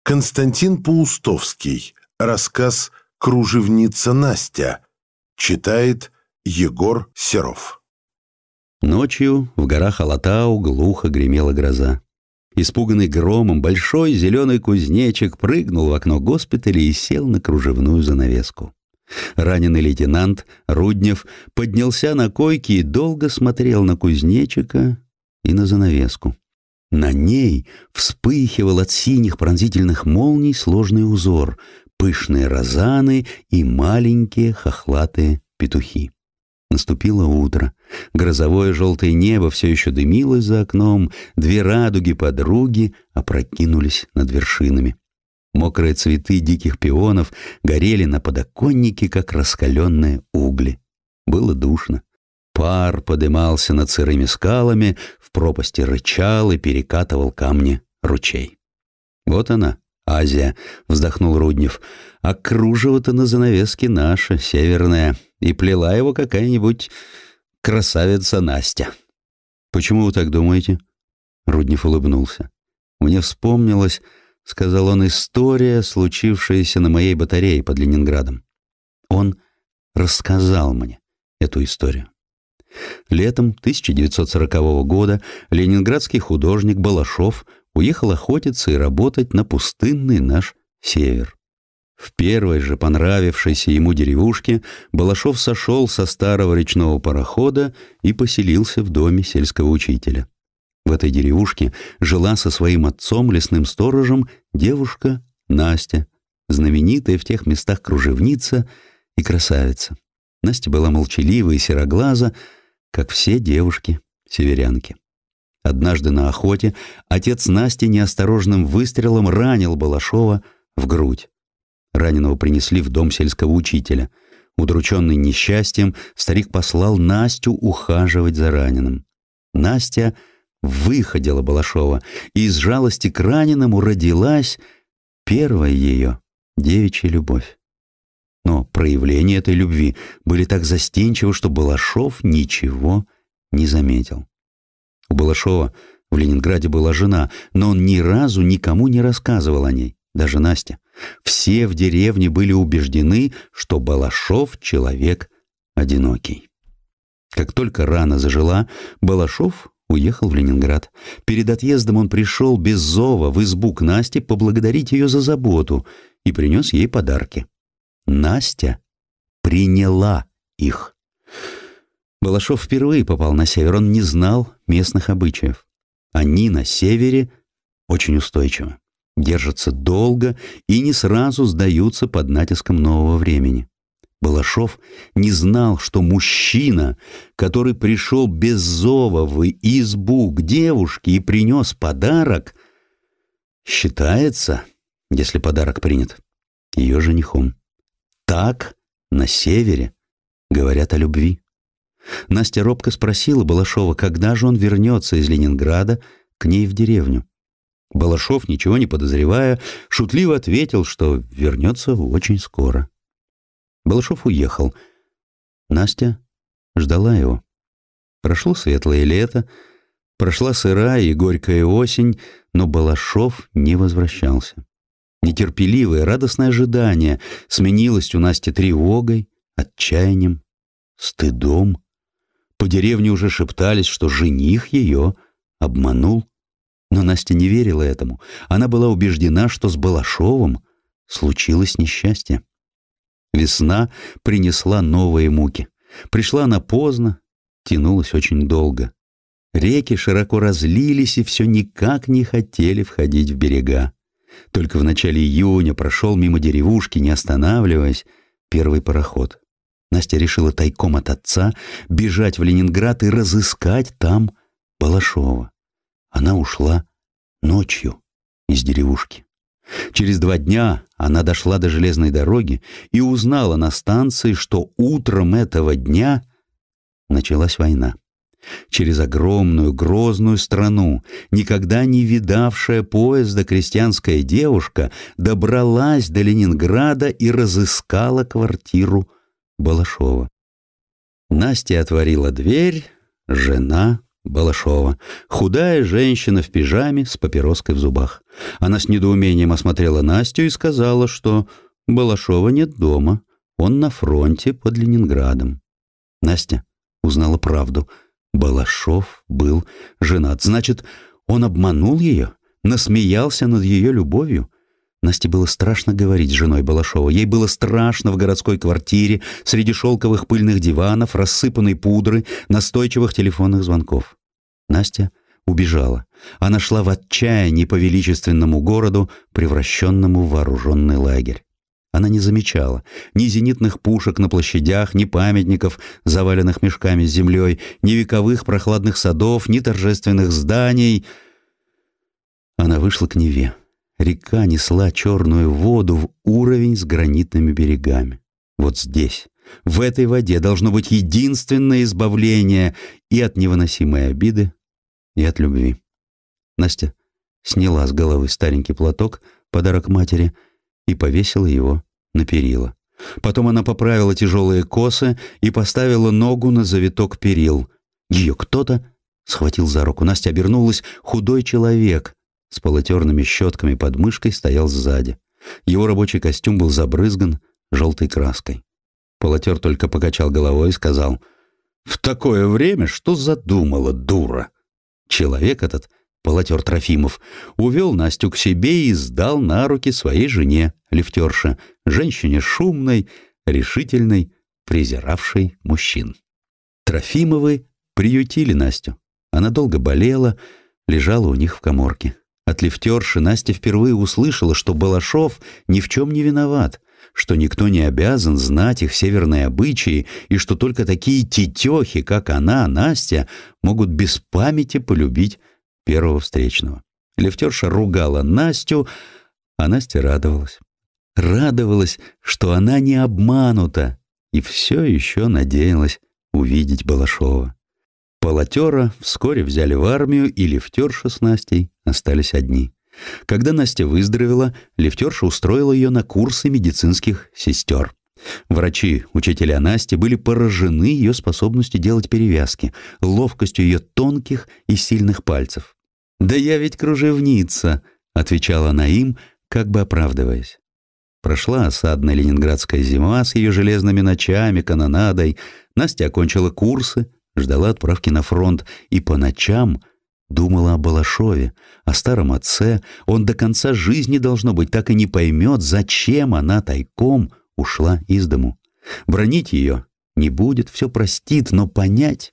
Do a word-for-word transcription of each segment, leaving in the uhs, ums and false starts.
Константин Паустовский. Рассказ «Кружевница Настя». Читает Егор Серов. Ночью в горах Алатау глухо гремела гроза. Испуганный громом, большой зеленый кузнечик прыгнул в окно госпиталя и сел на кружевную занавеску. Раненый лейтенант Руднев поднялся на койке и долго смотрел на кузнечика и на занавеску. На ней вспыхивал от синих пронзительных молний сложный узор, пышные розаны и маленькие хохлатые петухи. Наступило утро. Грозовое желтое небо все еще дымилось за окном, две радуги-подруги опрокинулись над вершинами. Мокрые цветы диких пионов горели на подоконнике, как раскаленные угли. Было душно. Пар подымался над сырыми скалами, в пропасти рычал и перекатывал камни ручей. «Вот она, Азия», — вздохнул Руднев, — «а кружево-то на занавеске наше, северное, и плела его какая-нибудь красавица Настя». «Почему вы так думаете?» Руднев улыбнулся. «Мне вспомнилась, — сказал он, — история, случившаяся на моей батарее под Ленинградом. Он рассказал мне эту историю. Летом тысяча девятьсот сорокового года ленинградский художник Балашов уехал охотиться и работать на пустынный наш север. В первой же понравившейся ему деревушке Балашов сошел со старого речного парохода и поселился в доме сельского учителя. В этой деревушке жила со своим отцом, лесным сторожем, девушка Настя, знаменитая в тех местах кружевница и красавица. Настя была молчалива и сероглаза, как все девушки-северянки. Однажды на охоте отец Насти неосторожным выстрелом ранил Балашова в грудь. Раненого принесли в дом сельского учителя. Удрученный несчастьем, старик послал Настю ухаживать за раненым. Настя выходила Балашова, и из жалости к раненому родилась первая ее девичья любовь. Но проявления этой любви были так застенчивы, что Балашов ничего не заметил. У Балашова в Ленинграде была жена, но он ни разу никому не рассказывал о ней, даже Настя. Все в деревне были убеждены, что Балашов человек одинокий. Как только рана зажила, Балашов уехал в Ленинград. Перед отъездом он пришел без зова в избу к Насте поблагодарить ее за заботу и принес ей подарки. Настя приняла их. Балашов впервые попал на север, он не знал местных обычаев. Они на севере очень устойчивы, держатся долго и не сразу сдаются под натиском нового времени. Балашов не знал, что мужчина, который пришел без зова в избу к девушке и принес подарок, считается, если подарок принят, ее женихом. Так на севере говорят о любви. Настя робко спросила Балашова, когда же он вернется из Ленинграда к ней в деревню. Балашов, ничего не подозревая, шутливо ответил, что вернется очень скоро. Балашов уехал. Настя ждала его. Прошло светлое лето, прошла сырая и горькая осень, но Балашов не возвращался. Нетерпеливое, радостное ожидание сменилось у Насти тревогой, отчаянием, стыдом. По деревне уже шептались, что жених ее обманул. Но Настя не верила этому. Она была убеждена, что с Балашовым случилось несчастье. Весна принесла новые муки. Пришла она поздно, тянулась очень долго. Реки широко разлились и все никак не хотели входить в берега. Только в начале июня прошел мимо деревушки, не останавливаясь, первый пароход. Настя решила тайком от отца бежать в Ленинград и разыскать там Балашова. Она ушла ночью из деревушки. Через два дня она дошла до железной дороги и узнала на станции, что утром этого дня началась война. Через огромную грозную страну, никогда не видавшая поезда крестьянская девушка добралась до Ленинграда и разыскала квартиру Балашова. Настя отворила дверь, жена Балашова. Худая женщина в пижаме с папироской в зубах. Она с недоумением осмотрела Настю и сказала, что Балашова нет дома. Он на фронте под Ленинградом. Настя узнала правду. Балашов был женат. Значит, он обманул ее? Насмеялся над ее любовью? Насте было страшно говорить с женой Балашова. Ей было страшно в городской квартире, среди шелковых пыльных диванов, рассыпанной пудры, настойчивых телефонных звонков. Настя убежала. Она шла в отчаянии по величественному городу, превращенному в вооруженный лагерь. Она не замечала ни зенитных пушек на площадях, ни памятников, заваленных мешками с землей, ни вековых прохладных садов, ни торжественных зданий. Она вышла к Неве. Река несла черную воду в уровень с гранитными берегами. Вот здесь, в этой воде, должно быть единственное избавление и от невыносимой обиды, и от любви. Настя сняла с головы старенький платок, подарок матери, и повесила его на перила. Потом она поправила тяжелые косы и поставила ногу на завиток перил. Ее кто-то схватил за руку. Настя обернулась. Худой человек с полотерными щетками под мышкой стоял сзади. Его рабочий костюм был забрызган желтой краской. Полотер только покачал головой и сказал: «В такое время что задумала, дура?» Человек этот, полотер Трофимов, увел Настю к себе и сдал на руки своей жене, лифтерше, женщине шумной, решительной, презиравшей мужчин. Трофимовы приютили Настю. Она долго болела, лежала у них в каморке. От лифтерши Настя впервые услышала, что Балашов ни в чем не виноват, что никто не обязан знать их северные обычаи и что только такие тетехи, как она, Настя, могут без памяти полюбить первого встречного. Лифтерша ругала Настю, а Настя радовалась. Радовалась, что она не обманута, и все еще надеялась увидеть Балашова. Полотера вскоре взяли в армию, и лифтерша с Настей остались одни. Когда Настя выздоровела, лифтерша устроила ее на курсы медицинских сестер. Врачи, учителя Насти, были поражены ее способностью делать перевязки, ловкостью ее тонких и сильных пальцев. «Да я ведь кружевница», — отвечала она им, как бы оправдываясь. Прошла осадная ленинградская зима с ее железными ночами, канонадой. Настя окончила курсы, ждала отправки на фронт и по ночам думала о Балашове, о старом отце. Он до конца жизни, должно быть, так и не поймет, зачем она тайком ушла из дому. Бранить ее не будет, все простит, но понять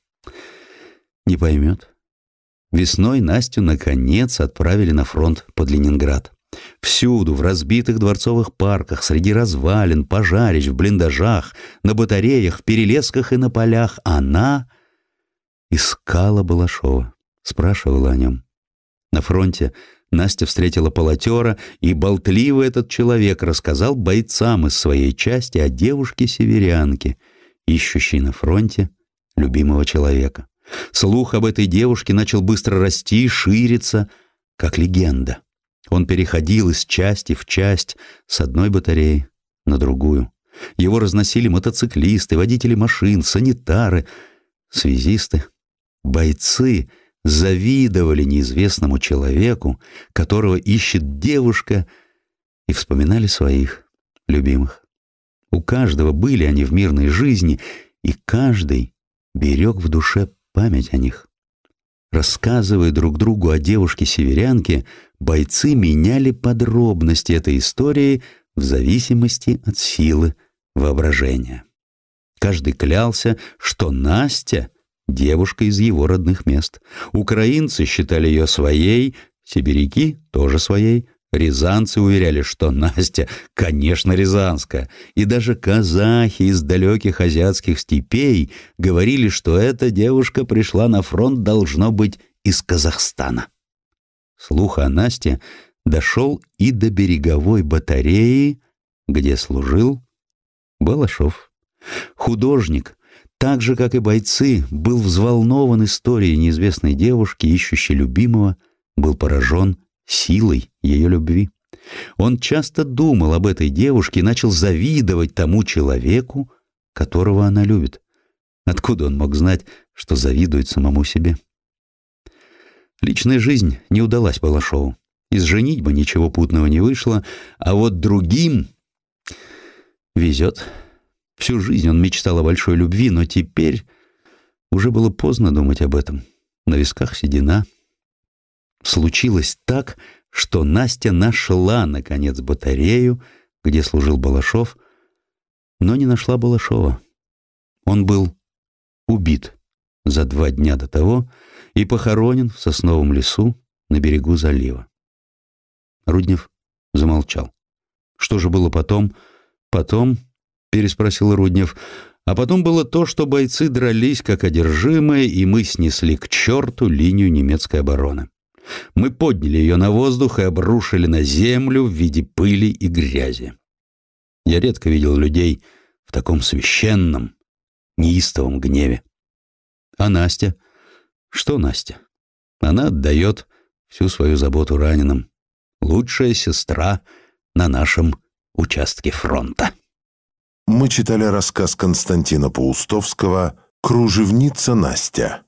не поймет. Весной Настю, наконец, отправили на фронт под Ленинград. Всюду, в разбитых дворцовых парках, среди развалин, пожарищ, в блиндажах, на батареях, в перелесках и на полях она искала Балашова, спрашивала о нем. На фронте Настя встретила полотера, и болтливый этот человек рассказал бойцам из своей части о девушке-северянке, ищущей на фронте любимого человека. Слух об этой девушке начал быстро расти, шириться, как легенда. Он переходил из части в часть, с одной батареи на другую. Его разносили мотоциклисты, водители машин, санитары, связисты. Бойцы завидовали неизвестному человеку, которого ищет девушка, и вспоминали своих любимых. У каждого были они в мирной жизни, и каждый берег в душе память о них. Рассказывая друг другу о девушке-северянке, бойцы меняли подробности этой истории в зависимости от силы воображения. Каждый клялся, что Настя — девушка из его родных мест. Украинцы считали ее своей, сибиряки — тоже своей. Рязанцы уверяли, что Настя, конечно, рязанская. И даже казахи из далеких азиатских степей говорили, что эта девушка пришла на фронт, должно быть, из Казахстана. Слух о Насте дошел и до береговой батареи, где служил Балашов. Художник, так же, как и бойцы, был взволнован историей неизвестной девушки, ищущей любимого, был поражен силой ее любви. Он часто думал об этой девушке и начал завидовать тому человеку, которого она любит. Откуда он мог знать, что завидует самому себе? Личная жизнь не удалась Балашову. Из женитьбы ничего путного не вышло, а вот другим везет. Всю жизнь он мечтал о большой любви, но теперь уже было поздно думать об этом. На висках седина. Случилось так, что Настя нашла, наконец, батарею, где служил Балашов, но не нашла Балашова. Он был убит за два дня до того и похоронен в сосновом лесу на берегу залива. Руднев замолчал. Что же было потом? Потом, переспросил Руднев, а потом было то, что бойцы дрались как одержимые, и мы снесли к черту линию немецкой обороны. Мы подняли ее на воздух и обрушили на землю в виде пыли и грязи. Я редко видел людей в таком священном, неистовом гневе. А Настя? Что Настя? Она отдает всю свою заботу раненым. Лучшая сестра на нашем участке фронта. Мы читали рассказ Константина Паустовского «Кружевница Настя».